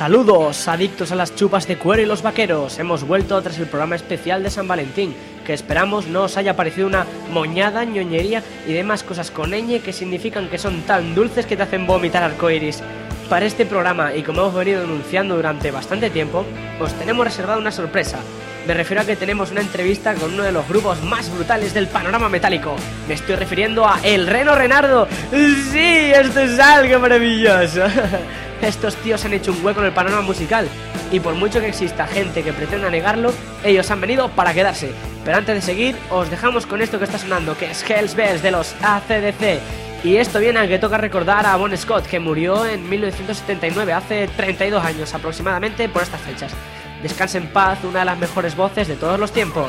Saludos, adictos a las chupas de cuero y los vaqueros. Hemos vuelto tras el programa especial de San Valentín, que esperamos no os haya parecido una moñada, ñoñería y demás cosas con ñ que significan que son tan dulces que te hacen vomitar arcoiris. Para este programa, y como hemos venido anunciando durante bastante tiempo, os tenemos reservada una sorpresa. Me refiero a que tenemos una entrevista con uno de los grupos más brutales del panorama metálico. Me estoy refiriendo a El Reno Renardo. ¡Sí! ¡Esto es algo maravilloso! Estos tíos han hecho un hueco en el panorama musical, y por mucho que exista gente que pretenda negarlo, ellos han venido para quedarse. Pero antes de seguir, os dejamos con esto que está sonando, que es Hell's Bells de los AC/DC. Y esto viene a que toca recordar a Bon Scott, que murió en 1979, hace 32 años aproximadamente por estas fechas. Descanse en paz, una de las mejores voces de todos los tiempos.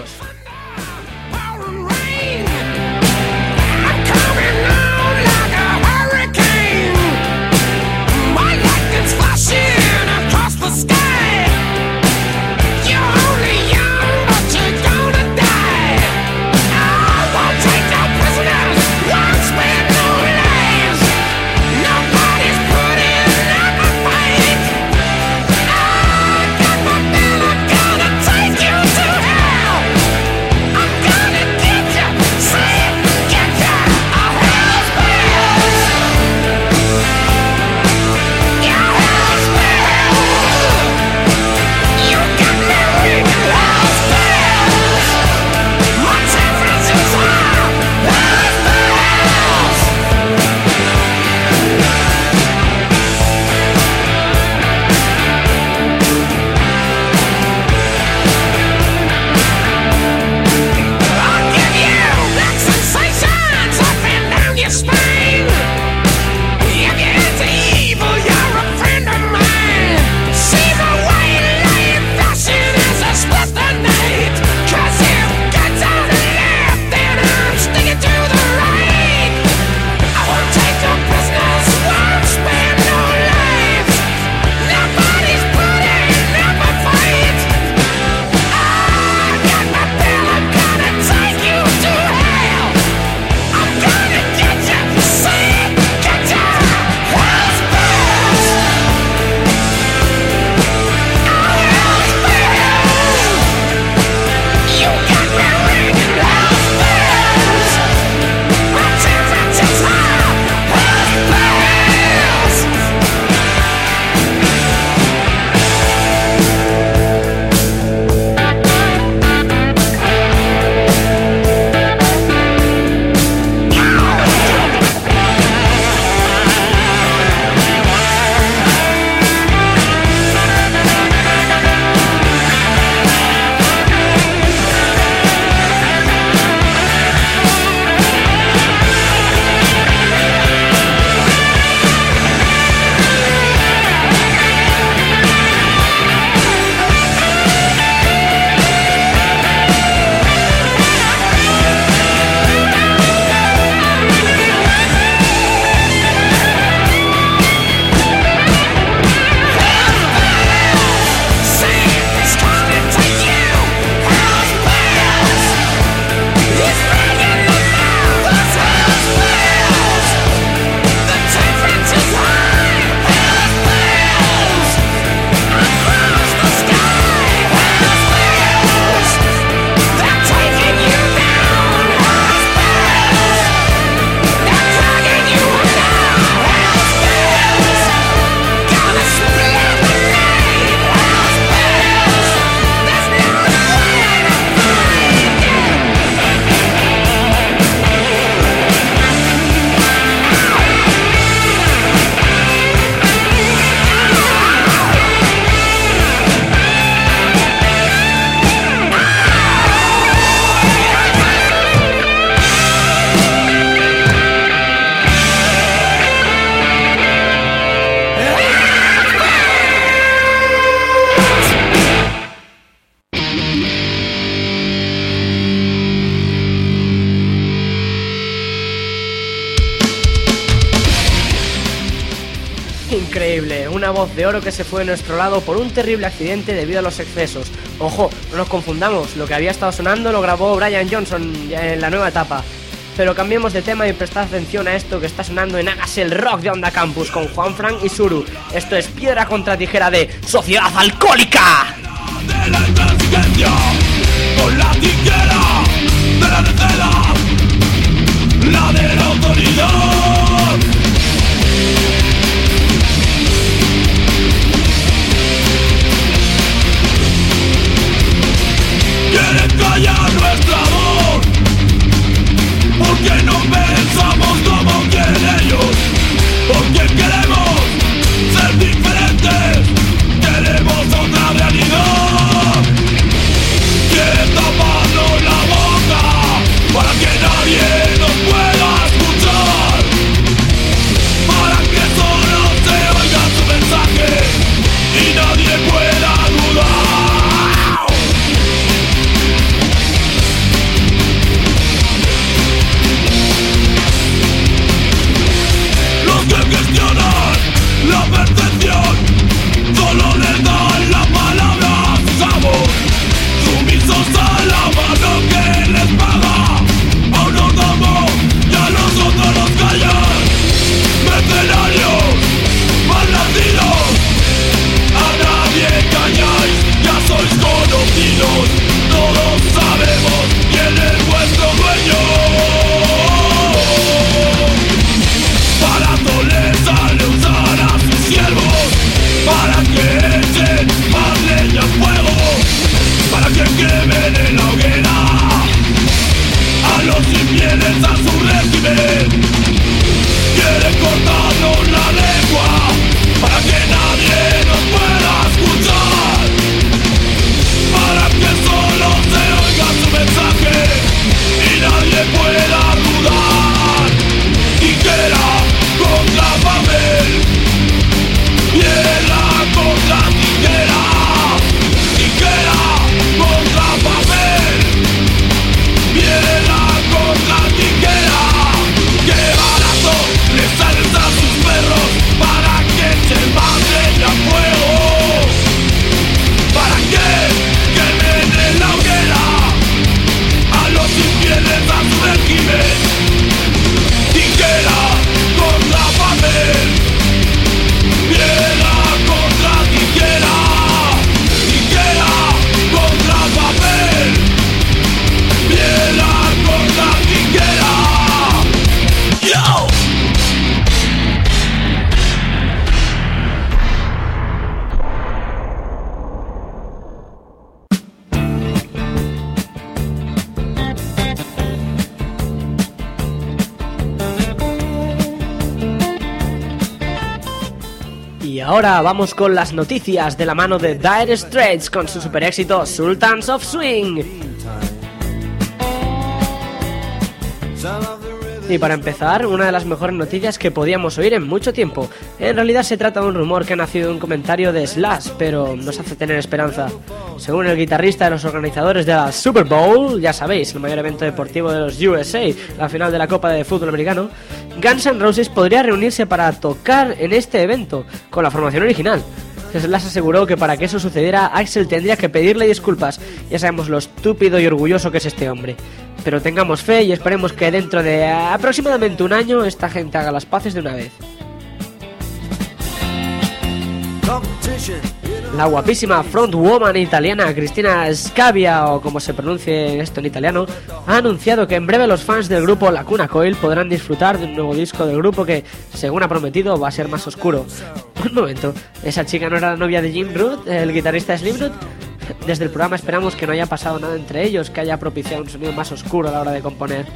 Increíble, una voz de oro que se fue de nuestro lado por un terrible accidente debido a los excesos. Ojo, no nos confundamos, lo que había estado sonando lo grabó Brian Johnson en la nueva etapa. Pero cambiemos de tema y prestad atención a esto que está sonando en Hágase el Rock de Onda Campus con Juanfran y Suru. Esto es Piedra contra Tijera de Sociedad Alcohólica. De la intransigencia, con la tijera de la necedad, la de la autoridad. Quieren callar nuestra voz, porque no pensamos como quieren ellos, porque queremos ser diferentes, queremos otra realidad. Quieren taparnos la boca para que nadie nos pueda escuchar, para que solo se oiga su mensaje y nadie pueda dudar. Que cuestionan la percepción, solo les dan la palabra a sus amos, sumisos a la mano que les paga. A unos damos y a los otros los callan. Mercenarios, mal nacidos, a nadie calláis, ya sois conocidos. Todos sabemos quién es vuestro dueño. Les sale usar a sus siervos para que echen más leña al fuego, para que quemen en la hoguera a los infieles a su régimen. Quieren cortarnos la lengua para que nadie nos pueda escuchar, para que solo se oiga su mensaje y nadie pueda dudar. Tijera contra papel, piedra contra tijera, tijera contra papel, piedra contra tijera. Qué barato les salen a sus perros para que echen más leña al fuego, para que quemen en la hoguera a los infieles a su régimen. Tijera contra papel, piedra contra tijera, tijera contra papel, piedra contra tijera. ¡Yo! Y ahora vamos con las noticias de la mano de Dire Straits con su super éxito Sultans of Swing. Y para empezar, una de las mejores noticias que podíamos oír en mucho tiempo. En realidad se trata de un rumor que ha nacido de un comentario de Slash, pero nos hace tener esperanza. Según el guitarrista de los organizadores de la Super Bowl, ya sabéis, el mayor evento deportivo de los USA, la final de la Copa de Fútbol Americano, Guns N' Roses podría reunirse para tocar en este evento, con la formación original. Slash aseguró que para que eso sucediera, Axl tendría que pedirle disculpas. Ya sabemos lo estúpido y orgulloso que es este hombre. Pero tengamos fe y esperemos que dentro de aproximadamente un año esta gente haga las paces de una vez. La guapísima frontwoman italiana Cristina Scabbia, o como se pronuncie esto en italiano, ha anunciado que en breve los fans del grupo Lacuna Coil podrán disfrutar de un nuevo disco del grupo que, según ha prometido, va a ser más oscuro. Un momento, ¿esa chica no era la novia de Jim Root, el guitarrista de Slipknot? Desde el programa esperamos que no haya pasado nada entre ellos, que haya propiciado un sonido más oscuro a la hora de componer.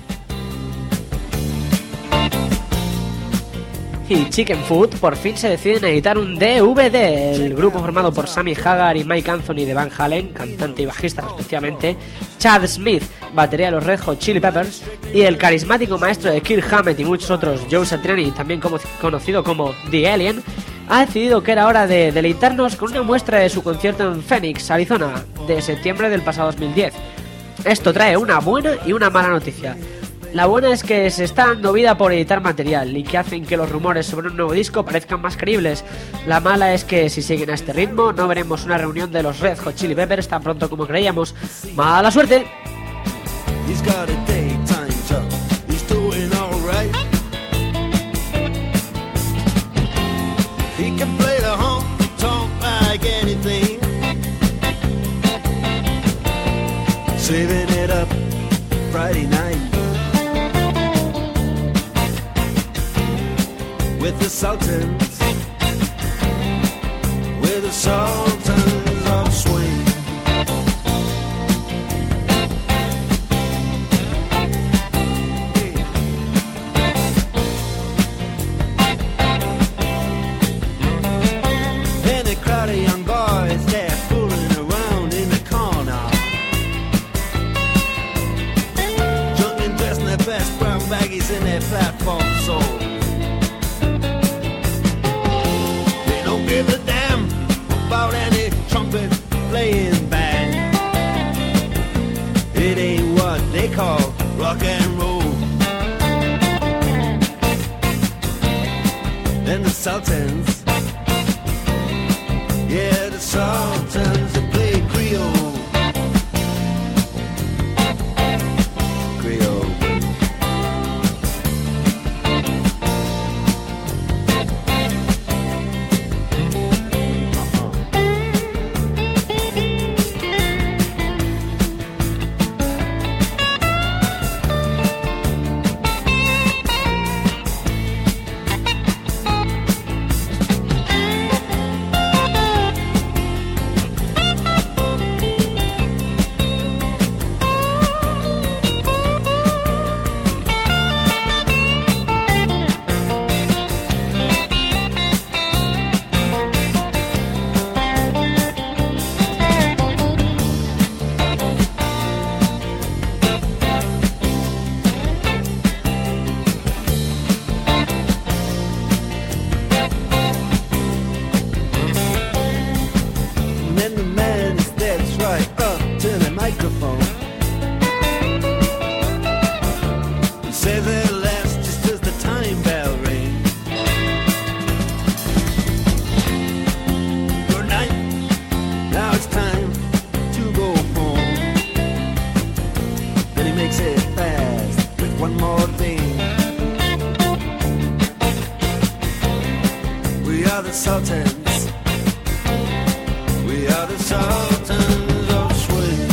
Y Chicken Food por fin se deciden a editar un DVD. El grupo formado por Sammy Hagar y Mike Anthony de Van Halen, cantante y bajista respectivamente, Chad Smith, batería de los Red Hot Chili Peppers, y el carismático maestro de Kirk Hammett y muchos otros, Joe Satriani, también conocido como The Alien, ha decidido que era hora de deleitarnos con una muestra de su concierto en Phoenix, Arizona, de septiembre del pasado 2010. Esto trae una buena y una mala noticia. La buena es que se está dando vida por editar material y que hacen que los rumores sobre un nuevo disco parezcan más creíbles. La mala es que si siguen a este ritmo no veremos una reunión de los Red Hot Chili Peppers tan pronto como creíamos. ¡Mala suerte! He's got a daytime job. Friday night with the Sultans, with the Sultans of Swing. And a crowd of young boys, they're fooling around in the corner, drunk and dressed in their best brown baggies in their platform soles. They don't give a damn about any trumpet playing band. It ain't what they call rock and roll. And the Sultans, yeah, the Sultans that play Creole. Creole. Sultans, we are the Sultans of Swing.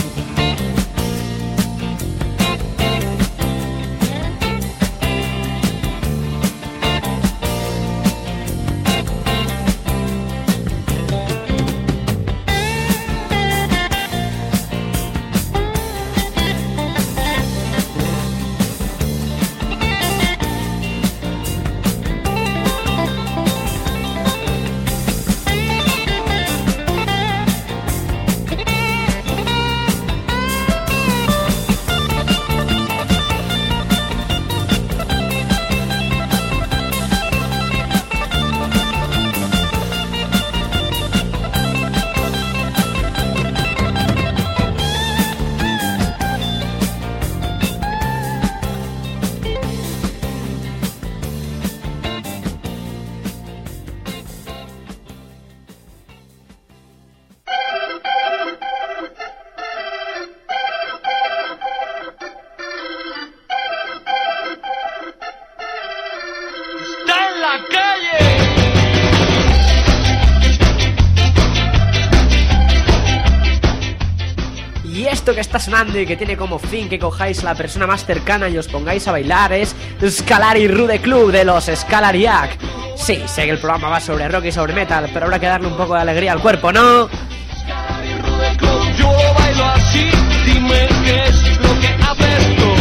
Esto que está sonando y que tiene como fin que cojáis a la persona más cercana y os pongáis a bailar es Scalari Rude Club de los Scalariac. Sí, sé que el programa va sobre rock y sobre metal, pero habrá que darle un poco de alegría al cuerpo, ¿no? Scalari Rude Club, yo lo bailo así, dime qué es lo que haces tú.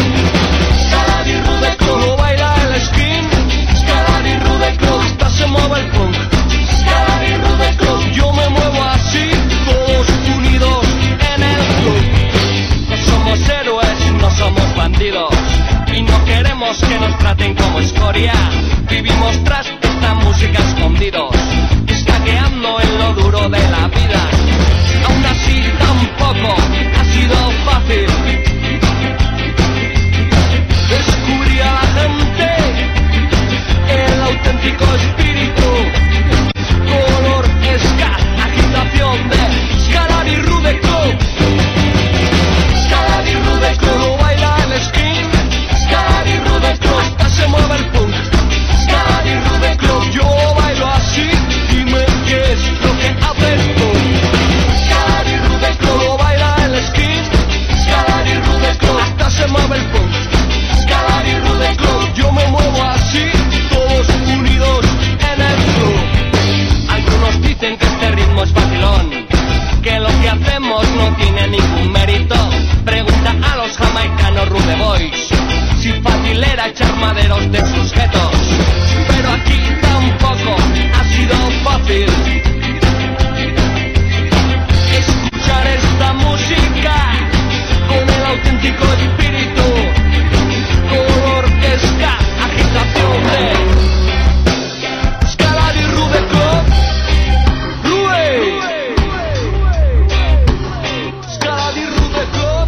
Scalari Rude Club, lo baila el skin. Scalari Rude Club, hasta se mueve el punk. Scalari Rude Club, yo me muevo así, todos unidos en el club. No somos héroes, no somos bandidos, y no queremos que nos traten como escoria. Vivimos tras esta música escondidos, escaqueando en lo duro de la vida. Aún así tampoco ha sido fácil descubrir a la gente el auténtico espíritu. Color ska, agitación de Scalari Rude Club. Scalari Rude Club, lo baila el skin. Scalari Rude Club, hasta se mueve el punk. Scalari Rude Club, yo bailo así, dime qué es lo que haces tú. Scalari Rude Club, lo baila el skin. Scalari Rude Club, hasta se mueve el punk. para echar maderos de sujetos. Pero aquí tampoco ha sido fácil escuchar esta música con el auténtico espíritu, color que ska, agitación de Scalad y Rude Club. Scalad y Rude Club.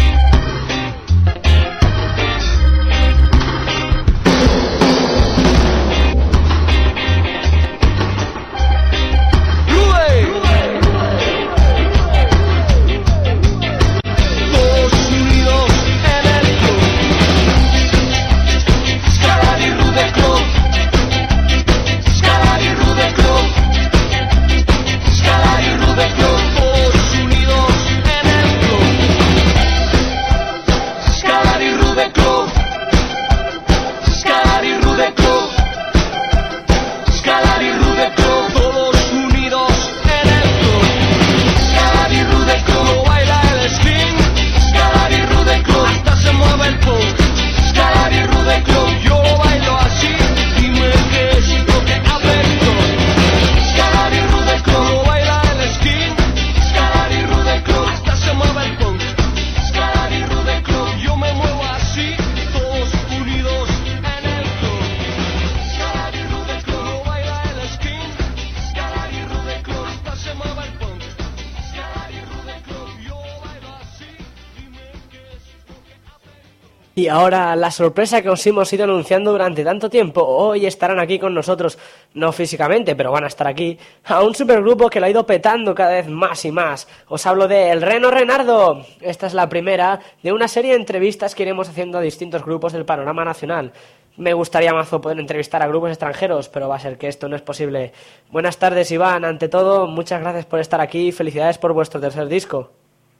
Y ahora la sorpresa que os hemos ido anunciando durante tanto tiempo. Hoy estarán aquí con nosotros, no físicamente, pero van a estar aquí, a un supergrupo que lo ha ido petando cada vez más y más. Os hablo de El Reno Renardo. Esta es la primera de una serie de entrevistas que iremos haciendo a distintos grupos del panorama nacional. Me gustaría mazo poder entrevistar a grupos extranjeros, pero va a ser que esto no es posible. Buenas tardes, Iván. Ante todo, muchas gracias por estar aquí y felicidades por vuestro tercer disco.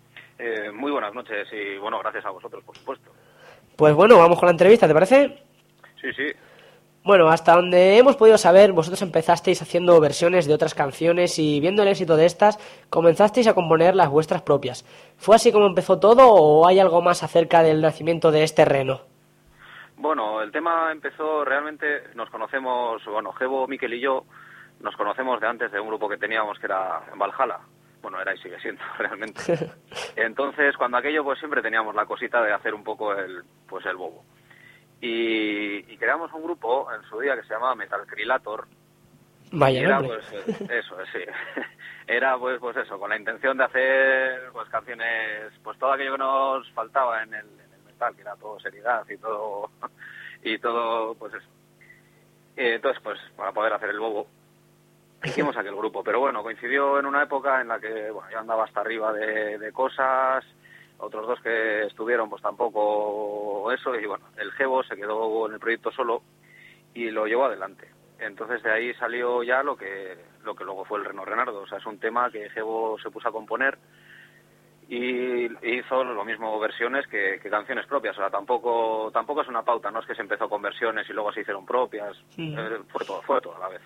Muy buenas noches y, bueno, gracias a vosotros, por supuesto. Pues bueno, vamos con la entrevista, ¿te parece? Sí, sí. Bueno, hasta donde hemos podido saber, vosotros empezasteis haciendo versiones de otras canciones y viendo el éxito de estas, comenzasteis a componer las vuestras propias. ¿Fue así como empezó todo o hay algo más acerca del nacimiento de este reno? Bueno, el tema empezó realmente, nos conocemos, bueno, Gebo, Miquel y yo, nos conocemos de antes de un grupo que teníamos que era en Valhalla. Bueno, era y sigue siendo realmente. Entonces, cuando aquello, pues siempre teníamos la cosita de hacer un poco el bobo. Y creamos un grupo en su día que se llamaba Metalcrilator. Vaya, era, nombre. pues, eso, sí. Era, pues eso, con la intención de hacer, pues, canciones, pues, todo aquello que nos faltaba en el metal, que era todo seriedad y todo, pues, eso. Entonces, pues, para poder hacer el bobo, hicimos aquel grupo, pero bueno, coincidió en una época en la que, bueno, yo andaba hasta arriba de cosas, otros dos que estuvieron pues tampoco eso, y bueno, el Gebo se quedó en el proyecto solo y lo llevó adelante. Entonces de ahí salió ya lo que luego fue el Reno Renardo, o sea, es un tema que Gebo se puso a componer y hizo lo mismo versiones que canciones propias, o sea, tampoco es una pauta, no es que se empezó con versiones y luego se hicieron propias, fue todo a la vez.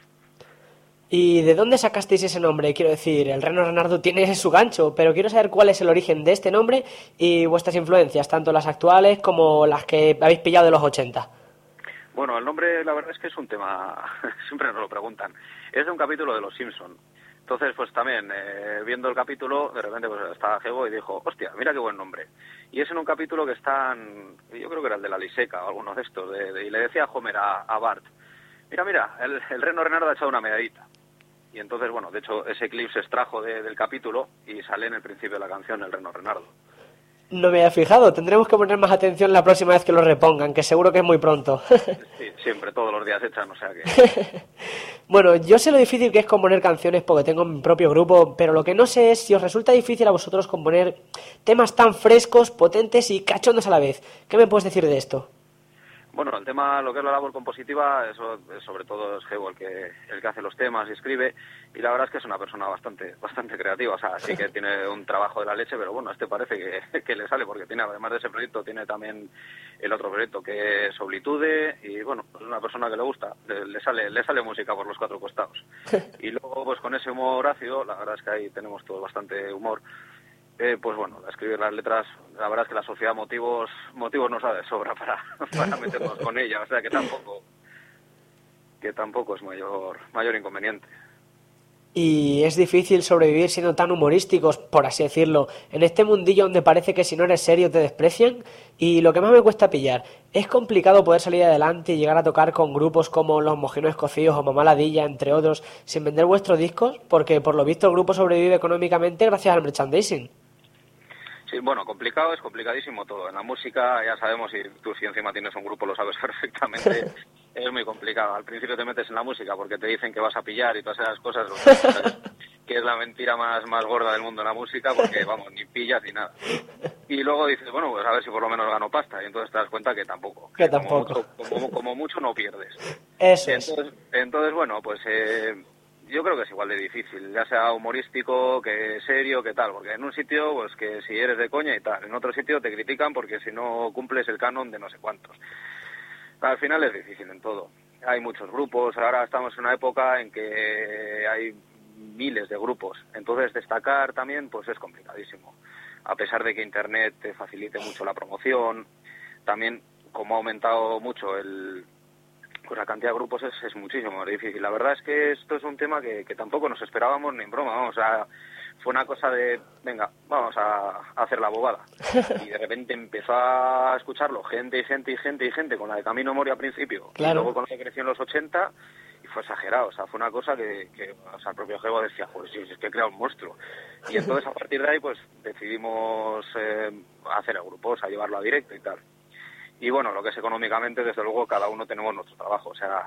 ¿Y de dónde sacasteis ese nombre? Quiero decir, el Reno Renardo tiene su gancho, pero quiero saber cuál es el origen de este nombre y vuestras influencias, tanto las actuales como las que habéis pillado de los 80. Bueno, el nombre, la verdad es que es un tema, siempre nos lo preguntan. Es de un capítulo de Los Simpson. Entonces, pues también, viendo el capítulo, de repente pues estaba Gebo y dijo, hostia, mira qué buen nombre. Y es en un capítulo que están, yo creo que era el de la Liseca o alguno de estos, y le decía Homer a Bart, mira, el Reno Renardo ha echado una medallita. Y entonces, bueno, de hecho, ese clip se extrajo del capítulo y sale en el principio de la canción El Reno Renardo. No me había fijado, tendremos que poner más atención la próxima vez que lo repongan, que seguro que es muy pronto. Sí, siempre, todos los días echan, o sea que... Bueno, yo sé lo difícil que es componer canciones porque tengo mi propio grupo, pero lo que no sé es si os resulta difícil a vosotros componer temas tan frescos, potentes y cachondos a la vez. ¿Qué me puedes decir de esto? Bueno, el tema, lo que es la labor compositiva, eso sobre todo es Gebo el que hace los temas y escribe, y la verdad es que es una persona bastante creativa, o sea, sí que tiene un trabajo de la leche, pero bueno, parece que le sale, porque tiene, además de ese proyecto, tiene también el otro proyecto que es Oblitude, y bueno, es una persona que le gusta, le sale música por los cuatro costados. Y luego, pues con ese humor ácido, la verdad es que ahí tenemos todos bastante humor, Pues bueno, escribir las letras, la verdad es que la sociedad motivos nos da de sobra para meternos con ella, o sea que tampoco es mayor inconveniente. Y es difícil sobrevivir siendo tan humorísticos, por así decirlo, en este mundillo donde parece que si no eres serio te desprecian. Y lo que más me cuesta pillar, es complicado poder salir adelante y llegar a tocar con grupos como Los Mojinos Escocidos o Mamá Ladilla, entre otros, sin vender vuestros discos, porque por lo visto el grupo sobrevive económicamente gracias al merchandising. Sí, bueno, complicado, es complicadísimo todo. En la música, ya sabemos, y tú si encima tienes un grupo lo sabes perfectamente, es muy complicado. Al principio te metes en la música porque te dicen que vas a pillar y todas esas cosas, que es la mentira más gorda del mundo en la música, porque, vamos, ni pillas ni nada. Y luego dices, bueno, pues a ver si por lo menos gano pasta, y entonces te das cuenta que tampoco. Que tampoco. Como mucho no pierdes. Eso entonces, bueno, pues... yo creo que es igual de difícil, ya sea humorístico, que serio, que tal, porque en un sitio, pues que si eres de coña y tal, en otro sitio te critican porque si no cumples el canon de no sé cuántos. Al final es difícil en todo. Hay muchos grupos, ahora estamos en una época en que hay miles de grupos, entonces destacar también pues es complicadísimo. A pesar de que Internet te facilite mucho la promoción, también como ha aumentado mucho pues la cantidad de grupos es muchísimo más difícil. La verdad es que esto es un tema que tampoco nos esperábamos ni en broma, vamos, o sea, fue una cosa de, venga, vamos a hacer la bobada. Y de repente empezó a escucharlo gente, con la de Camino Mori al principio, claro. Y luego con la que creció en los 80, y fue exagerado, o sea, fue una cosa que o sea, el propio Gebo decía, pues sí, es que he creado un monstruo. Y entonces a partir de ahí, pues decidimos hacer el grupo, o sea, llevarlo a directo y tal. Y bueno, lo que es económicamente, desde luego, cada uno tenemos nuestro trabajo. O sea,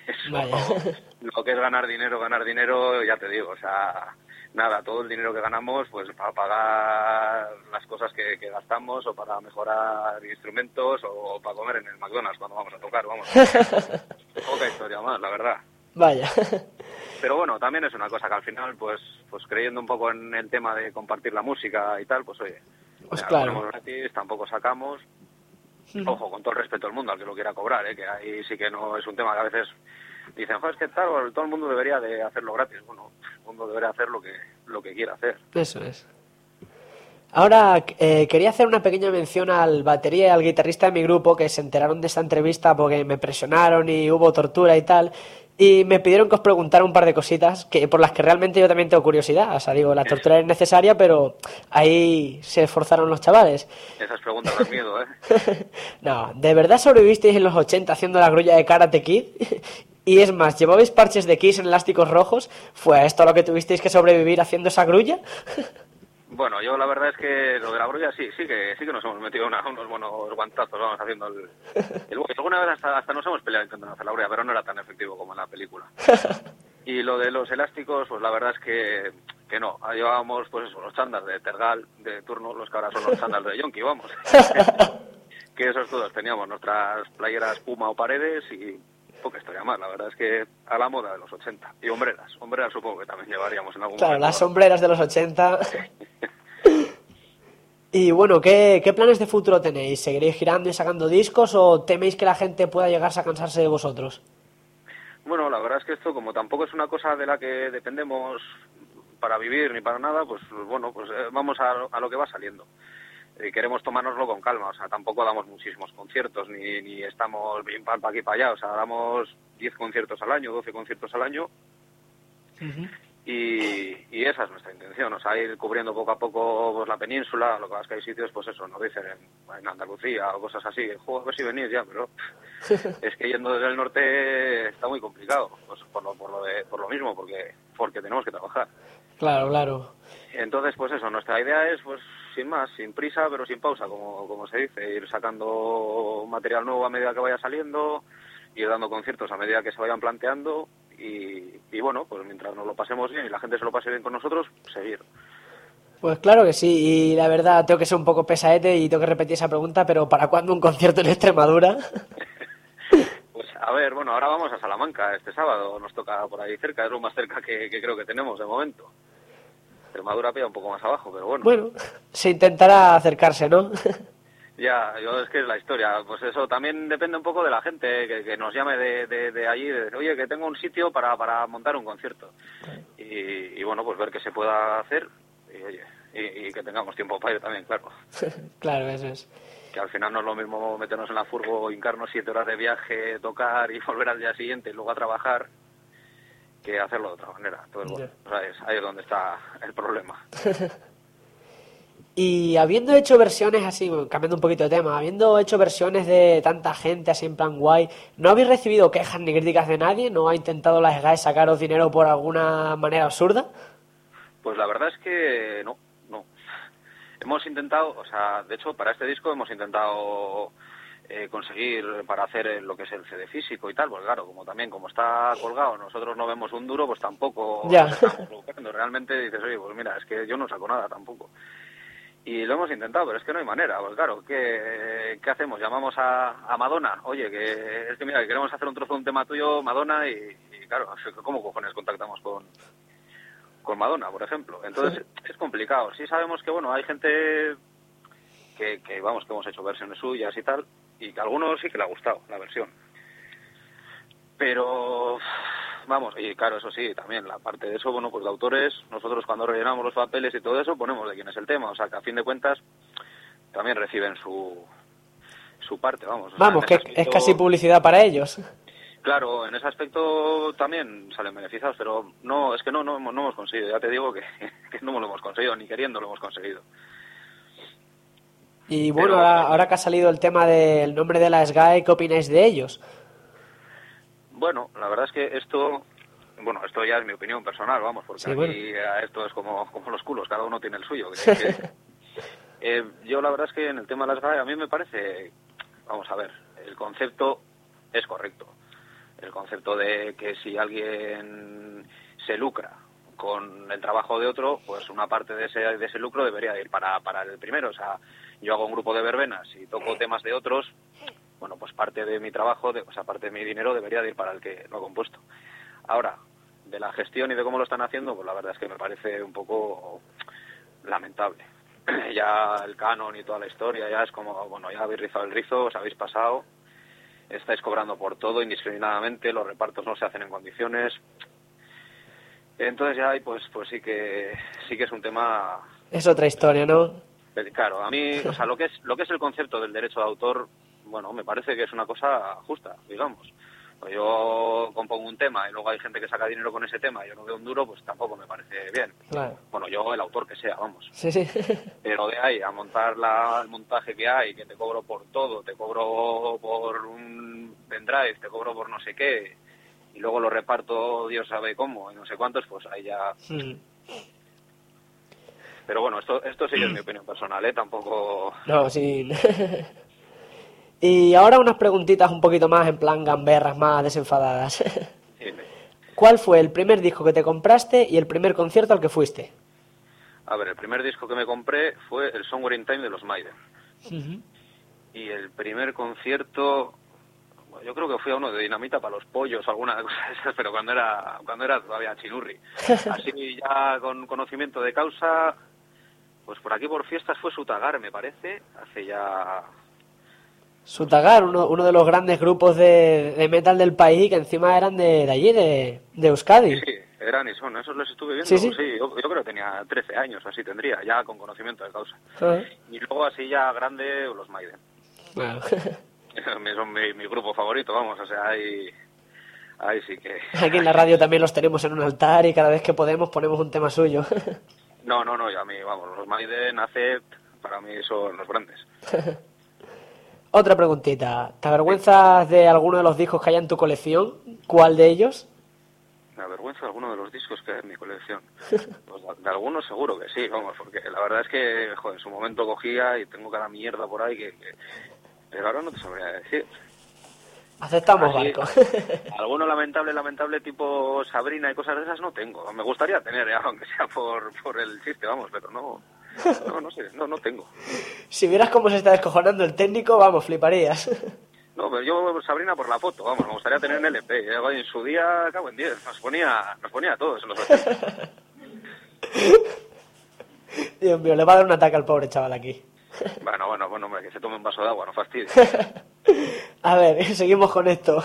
lo que es ganar dinero, ya te digo, o sea, nada, todo el dinero que ganamos, pues para pagar las cosas que gastamos, o para mejorar instrumentos, o para comer en el McDonald's cuando vamos a tocar, vamos. Poca historia más, la verdad. Vaya. Pero bueno, también es una cosa que al final, pues creyendo un poco en el tema de compartir la música y tal, pues oye, pues ya, claro. ponemos gratis, tampoco sacamos. Ojo, con todo el respeto del mundo al que lo quiera cobrar, que ahí sí que no es un tema que a veces dicen, joder, es que tal, todo el mundo debería de hacerlo gratis. Bueno, el mundo debería hacer lo que quiera hacer. Eso es. Ahora, quería hacer una pequeña mención al batería y al guitarrista de mi grupo, que se enteraron de esta entrevista porque me presionaron y hubo tortura y tal, y me pidieron que os preguntara un par de cositas por las que realmente yo también tengo curiosidad. O sea, digo, la tortura es necesaria, pero ahí se esforzaron los chavales. Esas preguntas dan miedo, ¿eh? No, ¿de verdad sobrevivisteis en los 80 haciendo la grulla de Karate Kid? Y es más, ¿llevabais parches de Kiss en elásticos rojos? ¿Fue a esto a lo que tuvisteis que sobrevivir haciendo esa grulla? Bueno, yo la verdad es que lo de la grulla sí que nos hemos metido unos buenos guantazos, vamos, haciendo el alguna vez hasta nos hemos peleado intentando hacer la grulla, pero no era tan efectivo como en la película. Y lo de los elásticos, pues la verdad es que no, llevábamos pues eso, los chándals de Tergal de turno, los que ahora son los chándals de Yonki, vamos. Que esos todos teníamos nuestras playeras Puma o Paredes y poca historia más, la verdad es que a la moda de los 80. Y hombreras supongo que también llevaríamos en algún momento. Claro, las sombreras de los 80. Y bueno, ¿qué planes de futuro tenéis? ¿Seguiréis girando y sacando discos o teméis que la gente pueda llegarse a cansarse de vosotros? Bueno, la verdad es que esto, como tampoco es una cosa de la que dependemos para vivir ni para nada, pues bueno, pues vamos a lo que va saliendo. Queremos tomárnoslo con calma, o sea, tampoco damos muchísimos conciertos, ni estamos bien para aquí para allá, o sea, damos 10 conciertos al año, 12 conciertos al año, y esa es nuestra intención, o sea, ir cubriendo poco a poco pues, la península, lo que pasa es que hay sitios, pues eso, nos dicen en Andalucía o cosas así, joder, a ver si venís ya, pero es que yendo desde el norte está muy complicado, pues por lo mismo, porque tenemos que trabajar. Claro. Entonces, pues eso, nuestra idea es, pues, sin más, sin prisa, pero sin pausa, como se dice, ir sacando material nuevo a medida que vaya saliendo, ir dando conciertos a medida que se vayan planteando y bueno, pues mientras nos lo pasemos bien y la gente se lo pase bien con nosotros, seguir. Pues claro que sí, y la verdad tengo que ser un poco pesaete y tengo que repetir esa pregunta, pero ¿para cuándo un concierto en Extremadura? Pues a ver, bueno, ahora vamos a Salamanca este sábado, nos toca por ahí cerca, es lo más cerca que creo que tenemos de momento. Extremadura pilla un poco más abajo, pero bueno. Bueno, se intentará acercarse, ¿no? Ya, es que es la historia. Pues eso también depende un poco de la gente que nos llame de allí, de decir, oye, que tengo un sitio para montar un concierto. Y bueno, pues ver qué se pueda hacer. Y oye, y que tengamos tiempo para ir también, claro. Claro, eso es. Que al final no es lo mismo meternos en la furgo, hincarnos 7 horas de viaje, tocar y volver al día siguiente y luego a trabajar, que hacerlo de otra manera. Entonces, bueno, pues ahí es donde está el problema. Y habiendo hecho versiones así, bueno, cambiando un poquito de tema, habiendo hecho versiones de tanta gente así en plan guay, ¿no habéis recibido quejas ni críticas de nadie? ¿No ha intentado la SGAE sacaros dinero por alguna manera absurda? Pues la verdad es que no. Hemos intentado, o sea, de hecho para este disco hemos intentado conseguir para hacer lo que es el CD físico y tal, pues claro, como está colgado, nosotros no vemos un duro, pues tampoco ya. Nos estamos buscando. Realmente dices, oye, pues mira, es que yo no saco nada tampoco. Y lo hemos intentado, pero es que no hay manera. Pues claro, ¿qué hacemos? Llamamos a Madonna. Oye, que es que mira, que queremos hacer un trozo de un tema tuyo, Madonna, y claro, ¿cómo cojones contactamos con Madonna, por ejemplo? Entonces es complicado. Sí sabemos que, bueno, hay gente que hemos hecho versiones suyas y tal, y que a algunos sí que le ha gustado la versión. Pero vamos, y claro, eso sí, también la parte de eso, bueno, pues de autores, nosotros cuando rellenamos los papeles y todo eso, ponemos de quién es el tema, o sea que a fin de cuentas también reciben su parte, vamos. O sea, vamos, que aspecto, es casi publicidad para ellos. Claro, en ese aspecto también salen beneficiados, pero no, es que no hemos conseguido, ya te digo que no lo hemos conseguido, ni queriendo lo hemos conseguido. Y bueno, ahora que ha salido el tema del nombre de la SGAE, ¿qué opináis de ellos? Bueno, la verdad es que esto ya es mi opinión personal, vamos, porque sí, aquí bueno. Esto es como los culos, cada uno tiene el suyo. Yo la verdad es que en el tema de las SGAE a mí me parece, vamos a ver, el concepto es correcto. El concepto de que si alguien se lucra con el trabajo de otro, pues una parte de ese lucro debería ir para el primero. O sea, yo hago un grupo de verbenas y toco temas de otros, bueno, pues parte de mi trabajo, parte de mi dinero debería de ir para el que lo ha compuesto. Ahora, de la gestión y de cómo lo están haciendo, pues la verdad es que me parece un poco lamentable. Ya el canon y toda la historia ya es como, bueno, ya habéis rizado el rizo, os habéis pasado, estáis cobrando por todo indiscriminadamente, los repartos no se hacen en condiciones. Entonces ya hay, pues sí que es un tema. Es otra historia, ¿no? Claro, a mí, o sea, lo que es el concepto del derecho de autor, bueno, me parece que es una cosa justa, digamos. Pues yo compongo un tema y luego hay gente que saca dinero con ese tema y yo no veo un duro, pues tampoco me parece bien. Claro. Bueno, yo el autor que sea, vamos. Sí. Pero de ahí a montar el montaje que hay, que te cobro por todo, te cobro por un pendrive, te cobro por no sé qué, y luego lo reparto Dios sabe cómo, y no sé cuántos, pues ahí ya. Pero bueno, esto sí que es mi opinión personal, tampoco. No, sí. Y ahora unas preguntitas un poquito más en plan gamberras, más desenfadadas. Sí. ¿Cuál fue el primer disco que te compraste y el primer concierto al que fuiste? A ver, el primer disco que me compré fue el Somewhere in Time de los Maiden. Y el primer concierto, bueno, yo creo que fui a uno de Dinamita para los Pollos, alguna cosa de esas, pero cuando era todavía chinurri. Así ya con conocimiento de causa, pues por aquí por fiestas fue Sutagar, me parece, hace ya. Sutagar, uno de los grandes grupos de metal del país, que encima eran de allí, de Euskadi. Sí, eran y son, esos los estuve viendo. Sí. Yo creo que tenía 13 años, así tendría, ya con conocimiento de causa. Uh-huh. Y luego así ya grande, los Maiden. Bueno. Son mi grupo favorito, vamos, o sea, ahí sí que. Aquí en la radio también los tenemos en un altar y cada vez que podemos ponemos un tema suyo. No, y a mí, vamos, los Maiden, Accept, para mí son los grandes. Otra preguntita, ¿te avergüenzas de alguno de los discos que haya en tu colección? ¿Cuál de ellos? Me avergüenza de alguno de los discos que hay en mi colección. Pues de algunos seguro que sí, vamos, porque la verdad es que, joder, en su momento cogía y tengo cada mierda por ahí que pero ahora no te sabría decir. Aceptamos así, barco. Alguno lamentable tipo Sabrina y cosas de esas no tengo. Me gustaría tener, aunque sea por el chiste, vamos, pero no sé, no tengo. Si vieras cómo se está descojonando el técnico, vamos, fliparías. No, pero yo Sabrina por la foto, vamos, me gustaría tener un LP. En su día, cago en 10, nos ponía a todos en los 80. Dios mío, le va a dar un ataque al pobre chaval aquí. Bueno, hombre, que se tome un vaso de agua, no fastidies. A ver, seguimos con esto.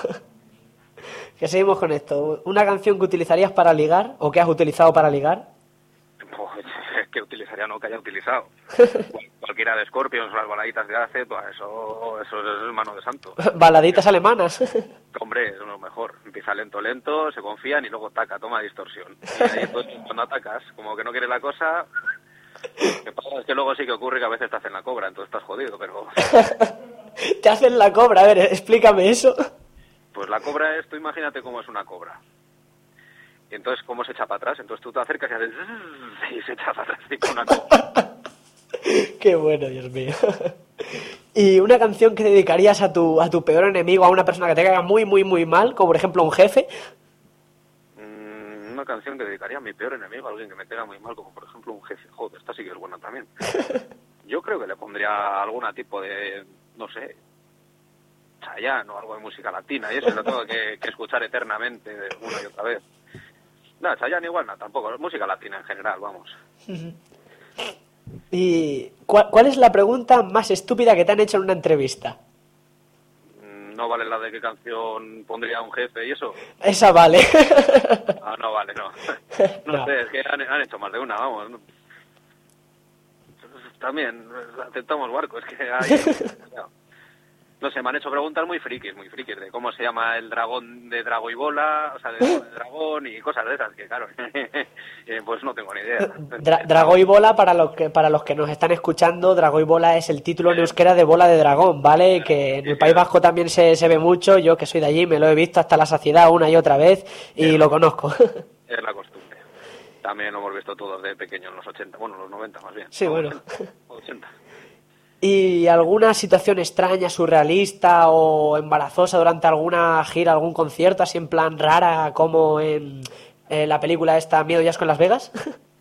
¿Una canción que utilizarías para ligar o que has utilizado para ligar? Pues, que utilizaría, no que haya utilizado. Cualquiera de Scorpions o las baladitas de Acid, pues eso es mano de santo. Baladitas alemanas. Hombre, es lo mejor. Empieza lento, se confían y luego taca, toma distorsión. Y ahí entonces, cuando atacas, como que no quieres la cosa, lo que pasa es que luego sí que ocurre que a veces te hacen la cobra, entonces estás jodido, pero... Te hacen la cobra, a ver, explícame eso. Pues la cobra es, tú imagínate cómo es una cobra. Y entonces, ¿cómo se echa para atrás? Entonces tú te acercas y haces... y se echa para atrás tipo una cobra. Qué bueno, Dios mío. ¿Y una canción que dedicarías a tu peor enemigo, a una persona que te caiga muy, muy, muy mal, como por ejemplo un jefe? Una canción que dedicaría a mi peor enemigo, a alguien que me caiga muy mal, como por ejemplo un jefe. Joder, esta sí que es buena también. Yo creo que le pondría algún tipo de, no sé, Chayanne o algo de música latina, y eso lo tengo que escuchar eternamente una y otra vez. No, Chayanne igual no, tampoco, música latina en general, vamos. ¿Y cuál es la pregunta más estúpida que te han hecho en una entrevista? No vale la de qué canción pondría un jefe y eso. Esa vale. No vale, no. No sé, es que han hecho más de una, vamos. También, aceptamos barco, es que hay... No sé, me han hecho preguntas muy frikis, de cómo se llama el dragón de Drago y Bola, o sea, de dragón y cosas de esas, que claro, pues no tengo ni idea. Drago y Bola, para los que nos están escuchando, Drago y Bola es el título en euskera de bola de dragón, ¿vale? Que en el País Vasco también se ve mucho, yo que soy de allí me lo he visto hasta la saciedad una y otra vez y lo conozco. Es la costumbre. También lo hemos visto todos de pequeños en los 80, bueno, los 90 más bien. Sí, bueno. 80. ¿Y alguna situación extraña, surrealista o embarazosa durante alguna gira, algún concierto, así en plan rara, como en la película esta Miedo y Asco en Las Vegas?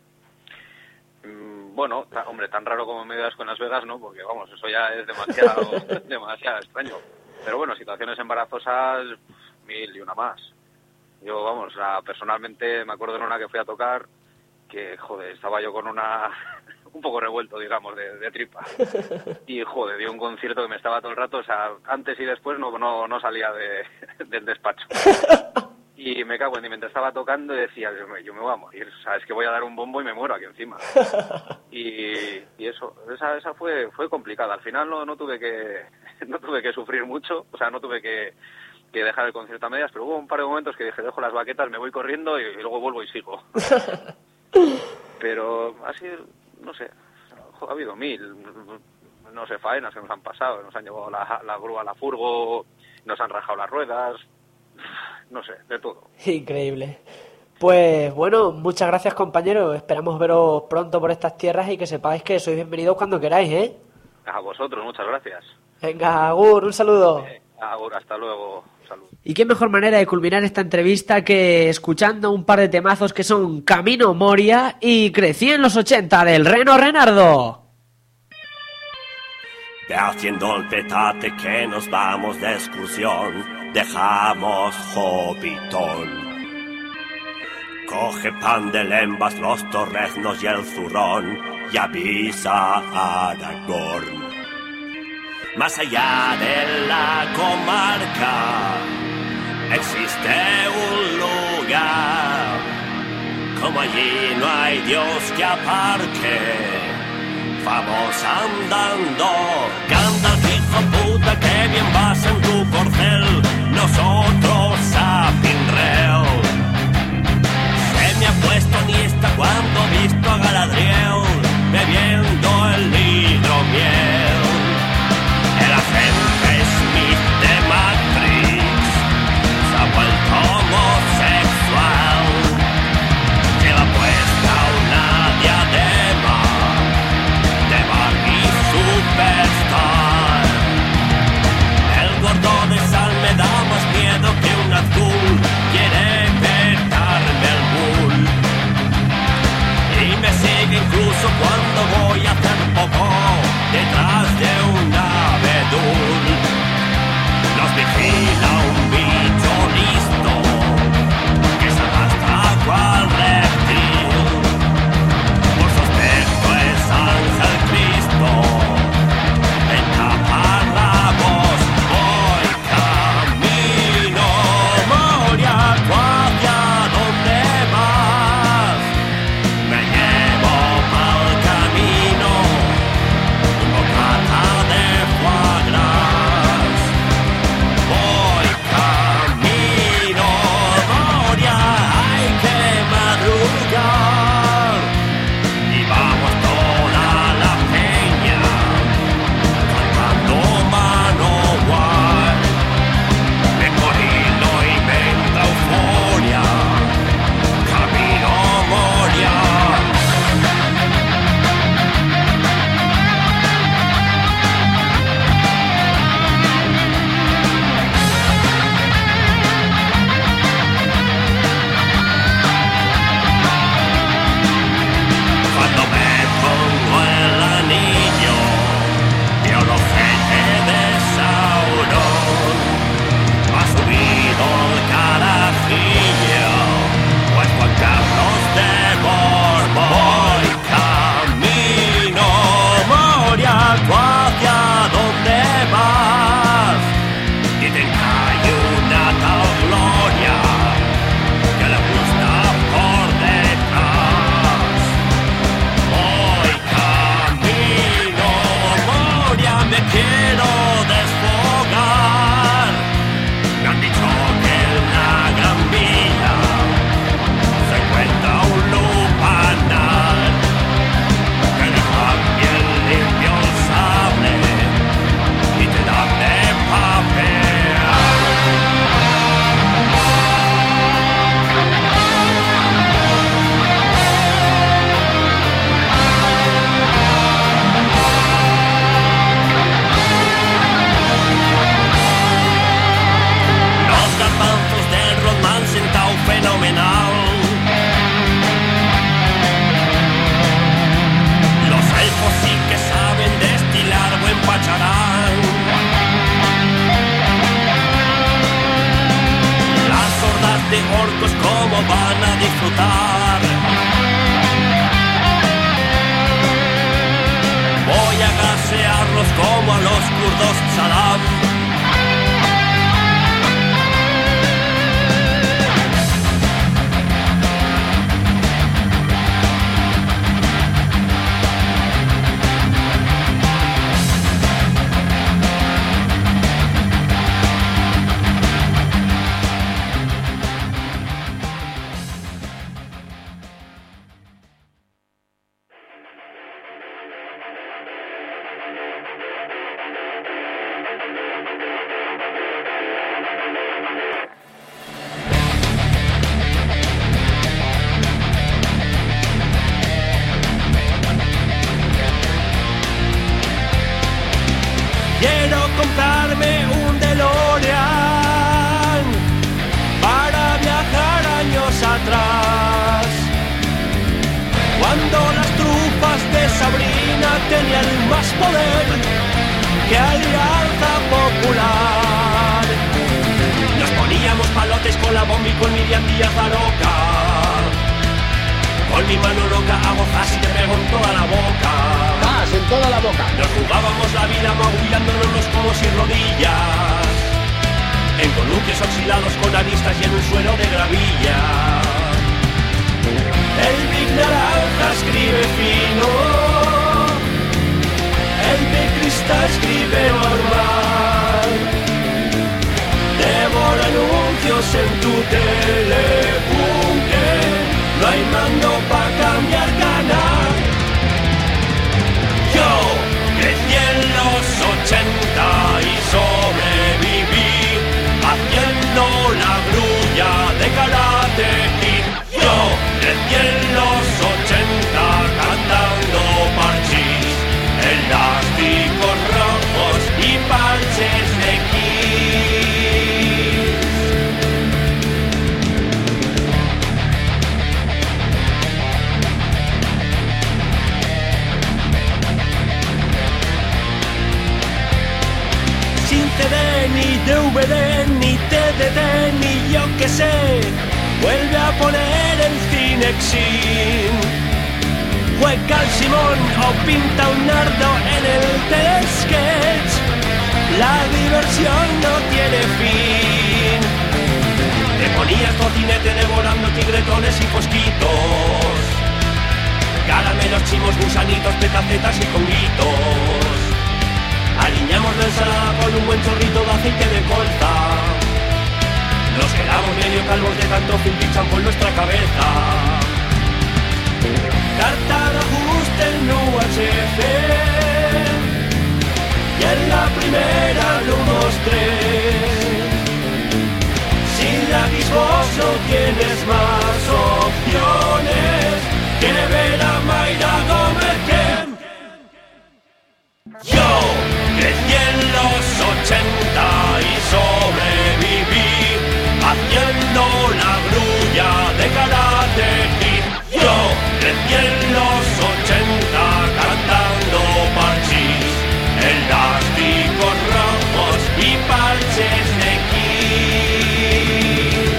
Bueno, hombre, tan raro como Miedo y Asco en Las Vegas, ¿no? Porque, vamos, eso ya es demasiado extraño. Pero bueno, situaciones embarazosas, mil y una más. Yo, vamos, personalmente me acuerdo de una que fui a tocar que, joder, estaba yo con un poco revuelto, digamos, de tripa. Y, joder, dio un concierto que me estaba todo el rato, o sea, antes y después no salía del despacho. Y me cago en y mientras estaba tocando decía, yo me voy a morir, o sea, es que voy a dar un bombo y me muero aquí encima. Y eso, esa fue complicada. Al final no tuve que sufrir mucho, o sea, no tuve que dejar el concierto a medias, pero hubo un par de momentos que dije, dejo las baquetas, me voy corriendo y luego vuelvo y sigo. Pero así, no sé, ha habido mil, no sé, faenas que nos han pasado, nos han llevado la grúa a la furgo, nos han rajado las ruedas, no sé, de todo. Increíble. Pues bueno, muchas gracias, compañeros, esperamos veros pronto por estas tierras y que sepáis que sois bienvenidos cuando queráis, ¿eh? A vosotros, muchas gracias. Venga, Agur, un saludo. Agur, hasta luego. Salud. Y qué mejor manera de culminar esta entrevista que escuchando un par de temazos que son Camino Moria y Crecí en los 80 del Reno Renardo. Ve haciendo el petate que nos vamos de excursión, dejamos Hobbiton. Coge pan de lembas, los torreznos y el zurrón y avisa a Aragorn. Más allá de la comarca existe un lugar, como allí no hay Dios que aparque, vamos andando. Gandalf, hijo puta, que bien vas en tu corcel, nosotros a Pinrel. Se me ha puesto niesta cuando he visto a Galadriel bebiendo el hidromiel. El agente Smith de Matrix se ha vuelto homosexual. Lleva puesta una diadema de Barbie Superstar. El gordo de poca gloria que le gusta por detrás. Hoy camino, Moria, me quiero desfogar. Me han dicho que en la Gran Vía se encuentra un lupanar que deja bien limpio el sable y te da de papear. Los garbanzos del Rodman sentado fenomenal. Los elfos sí que saben destilar buen pacharán. Las hordas de orcos cómo van a disfrutar. Voy a gasearlos como a los kurdos Saddam. Quiero comprarme un DeLorean para viajar años atrás, cuando las tropas de Sabrina tenían más poder que Alianza Popular. Nos poníamos palotes con la bomba y con Miriam Díaz Aroca. Con mi mano loca hago zas y te pego en toda la boca. En toda la boca. Nos jugábamos la vida magullándonos los codos y rodillas, en columpios oxidados con aristas y en un suelo de gravilla. El Big Naranja escribe fino, el Big Cristal escribe normal. Devora anuncios en tu telepunker, no hay mando pa' cambiar canal. Yo crecí en los 80 y sobreviví haciendo la grulla de Karate Kid. Yo crecí en los 80 cantando parchís, elásticos rojos y parches de Kiss. Sin CD, ni DVD, ni TDD, ni yo que sé, vuelve a poner el Cinexin. Juega al Simón o pinta un nardo en el telesketch. La diversión no tiene fin. Te ponías cocinete devorando tigretones y fosquitos, caramelos, chimos, gusanitos, petacetas y conguitos. Aliñamos la ensalada con un buen chorrito de aceite de colza. Nos quedamos medio calvos de tanto filtro y champú en nuestra cabeza. Carta de ajuste en UHF y en la primera lo mostré. Si la Xbox no tienes más opciones que ver a Mayra Gómez que... Yo crecí en los 80 y sobreviví haciendo la grulla de Karate Kid. Yo crecí en los 80 cantando parchís, elásticos rojos y parches de Kiss.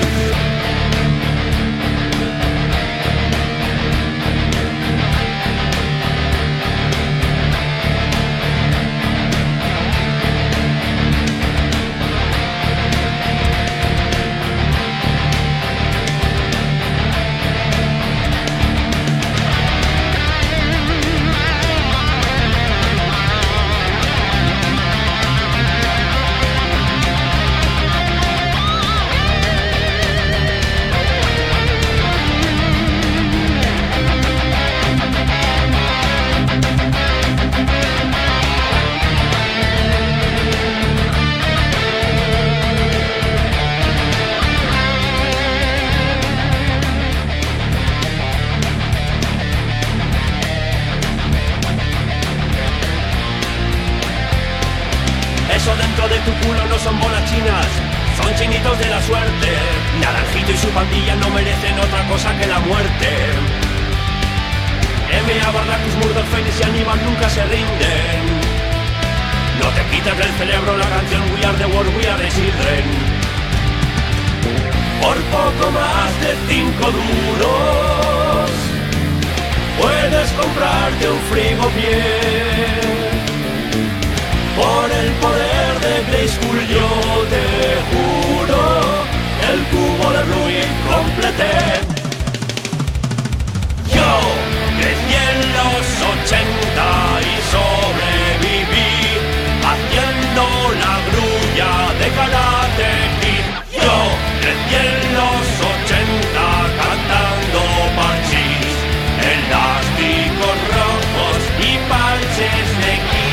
de la suerte. Naranjito y su pandilla no merecen otra cosa que la muerte. M.A. Barracus, Murdoch, Fénix y Aníbal nunca se rinden. No te quitas del cerebro la canción We Are the World, We Are the Children. Por poco más de 5 duros puedes comprarte un frigopié. Por el poder de Grayskull yo te juro, el cubo de Rubik completé. Yo crecí en los 80 y sobreviví haciendo la grulla de Karate Kid. Yo crecí en los 80 cantando parchís, elásticos rojos y parches de Kiss.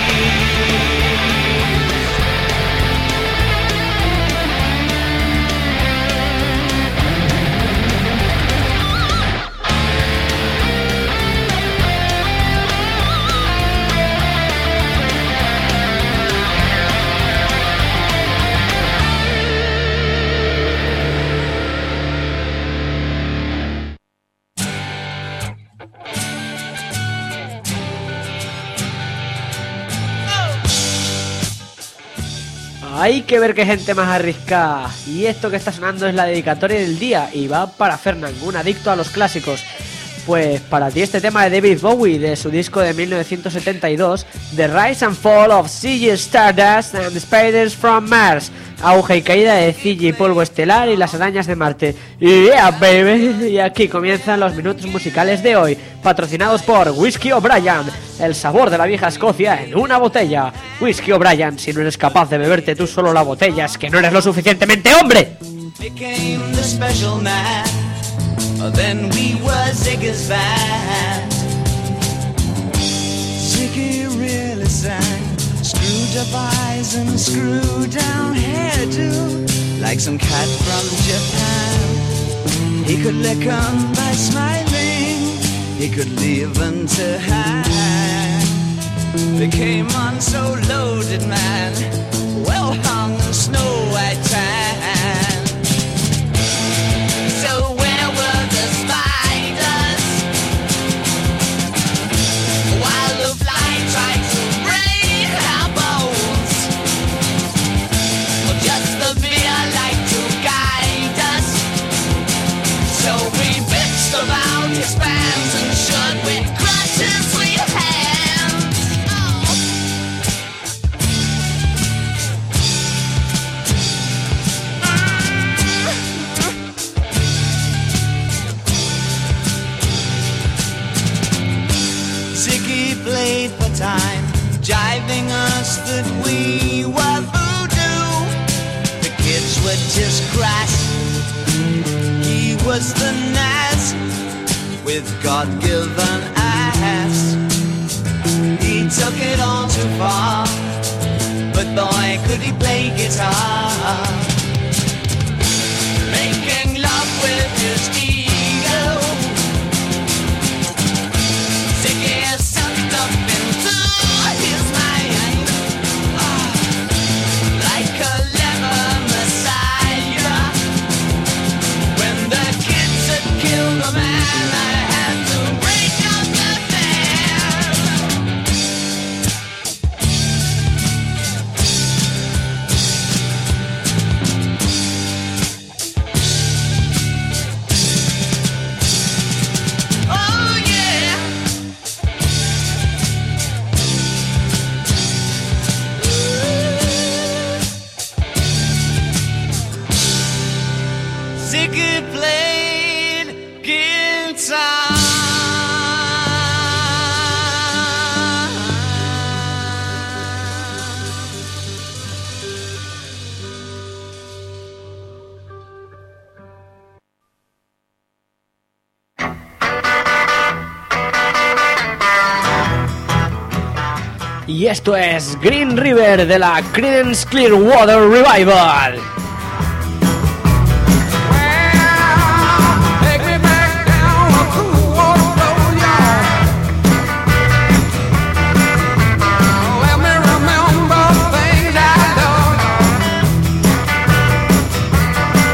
Hay que ver qué gente más arriscada. Y esto que está sonando es la dedicatoria del día y va para Fernand, un adicto a los clásicos. Pues para ti este tema de David Bowie, de su disco de 1972, The Rise and Fall of Ziggy Stardust and the Spiders from Mars. Auge y caída de Ziggy, polvo estelar y las arañas de Marte. Yeah, baby. Y aquí comienzan los minutos musicales de hoy, patrocinados por Whisky O'Brien, el sabor de la vieja Escocia en una botella. Whisky O'Brien, si no eres capaz de beberte tú solo la botella, es que no eres lo suficientemente hombre. Then we were Ziggy's band. Ziggy really sang, screwed up eyes and screwed down hairdo, like some cat from Japan. He could lick 'em by smiling, he could leave 'em to hang. They came on so loaded, man, well hung in snow white tan. So where were the spiders while the fly tried to break our bones? Well, just the beer like to guide us, so we bitched about his fans and should we crush his sweet hands. Oh. Ziggy played for time, jiving us that we were voodoo. The kids were just crass, he was the Nas with God-given ass. He took it all too far, but boy could he play guitar. Making love with his ego, Ziggy sucked up into his mind, like a leper messiah. When the kids had killed a man, I had to break up the band. Oh yeah. Ziggy played guitar. Y esto es Green River de la Creedence Clearwater Revival. Take me back down a cool water road, y'all. Let me remember things I done.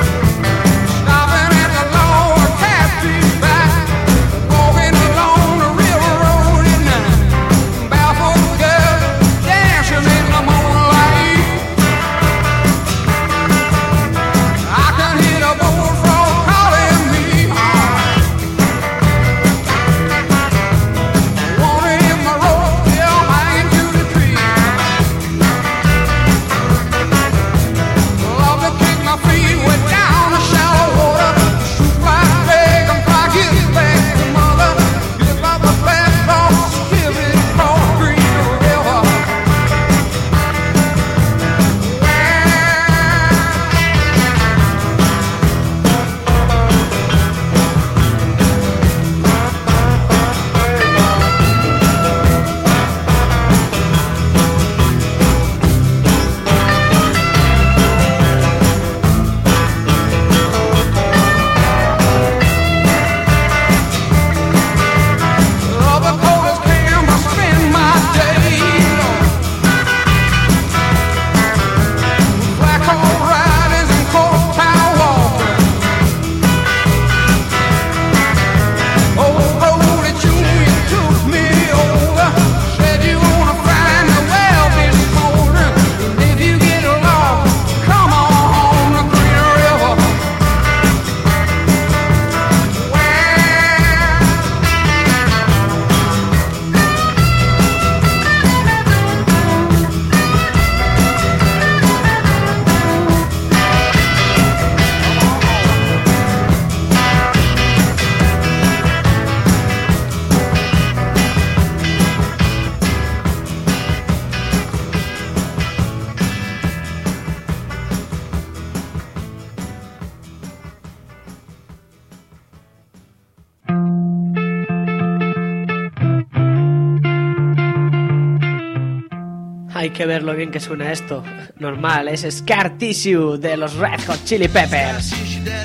Hay que ver lo bien que suena esto. Normal, es Scar Tissue de los Red Hot Chili Peppers.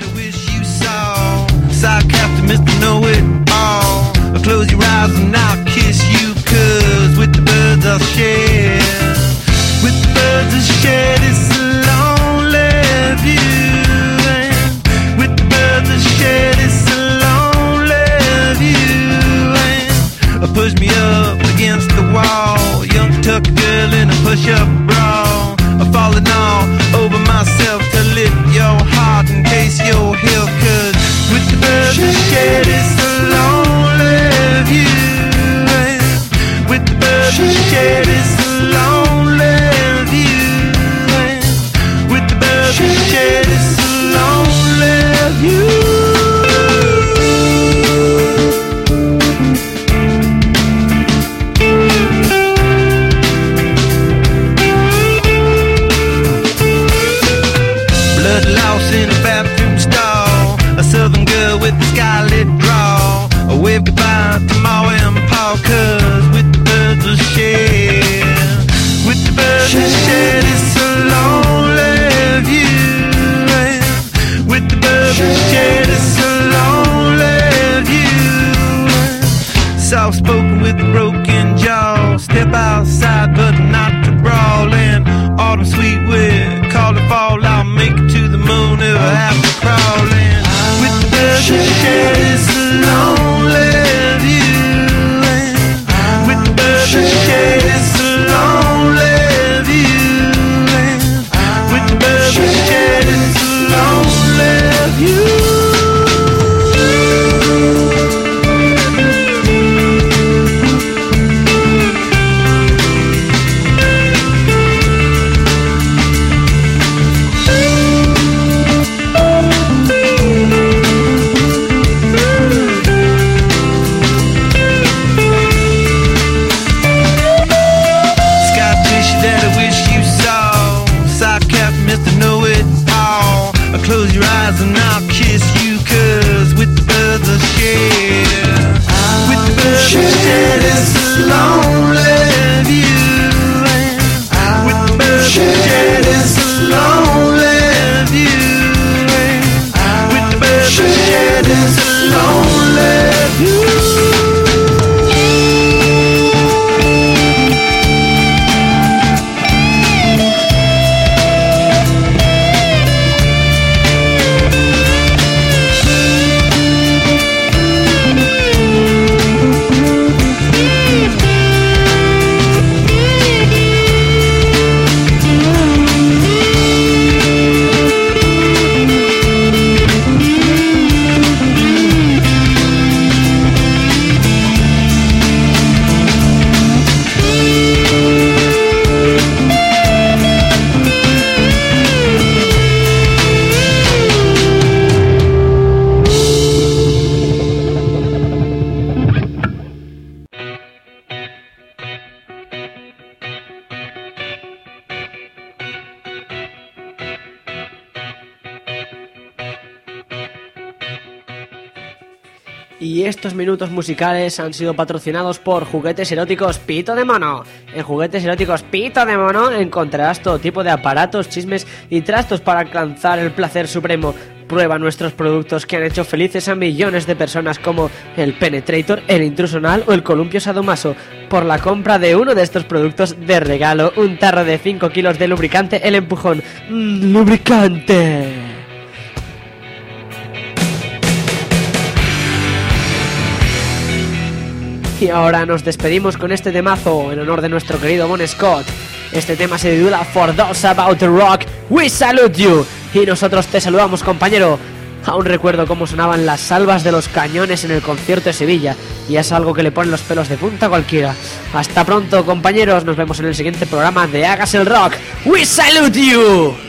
Close your eyes and I'll kiss you, 'cause with the birds I'll share. With the birds I'll share this lonely view. And with the birds I'll share this lonely view. And push me up against the wall, young tuck girl in a push-up bra. I'm falling all over myself to lift your heart and taste your heel, 'cause with the birds I'll share this lonely view. With the birds we share this lonely view. With the birds we share this lonely view. Blood loss in a bathroom stall, a southern girl with a scarlet draw. A wave goodbye to Ma and Pa, 'cause with the birds we'll share. With the birds we'll share this lonely view. With the birds we'll share this lonely view. Soft spoken with a broken jaw. Step outside but not to brawl. And autumn sweet wind, call it fall. I'll make it to the moon if I have to crawl in. With the birds we'll share this lonely view. With the birds we'll share this lonely view. With the birds we'll share this lonely view. Close your eyes and I'll kiss you, 'cause with the birds I'll share. With the birds I'll share this lonely view. With the birds I'll share this lonely view. With the birds I'll share this lonely view. Y estos minutos musicales han sido patrocinados por Juguetes Eróticos Pito de Mono. En Juguetes Eróticos Pito de Mono encontrarás todo tipo de aparatos, chismes y trastos para alcanzar el placer supremo. Prueba nuestros productos que han hecho felices a millones de personas, como el Penetrator, el Intruso Anal o el Columpio Sadomaso. Por la compra de uno de estos productos, de regalo un tarro de 5 kilos de lubricante El Empujón. ¡Lubricante! Y ahora nos despedimos con este temazo en honor de nuestro querido Bon Scott. Este tema se titula For Those About to Rock, We Salute You. Y nosotros te saludamos, compañero. Aún recuerdo cómo sonaban las salvas de los cañones en el concierto de Sevilla, y es algo que le pone los pelos de punta a cualquiera. Hasta pronto, compañeros, nos vemos en el siguiente programa de Hagas el Rock. We Salute You.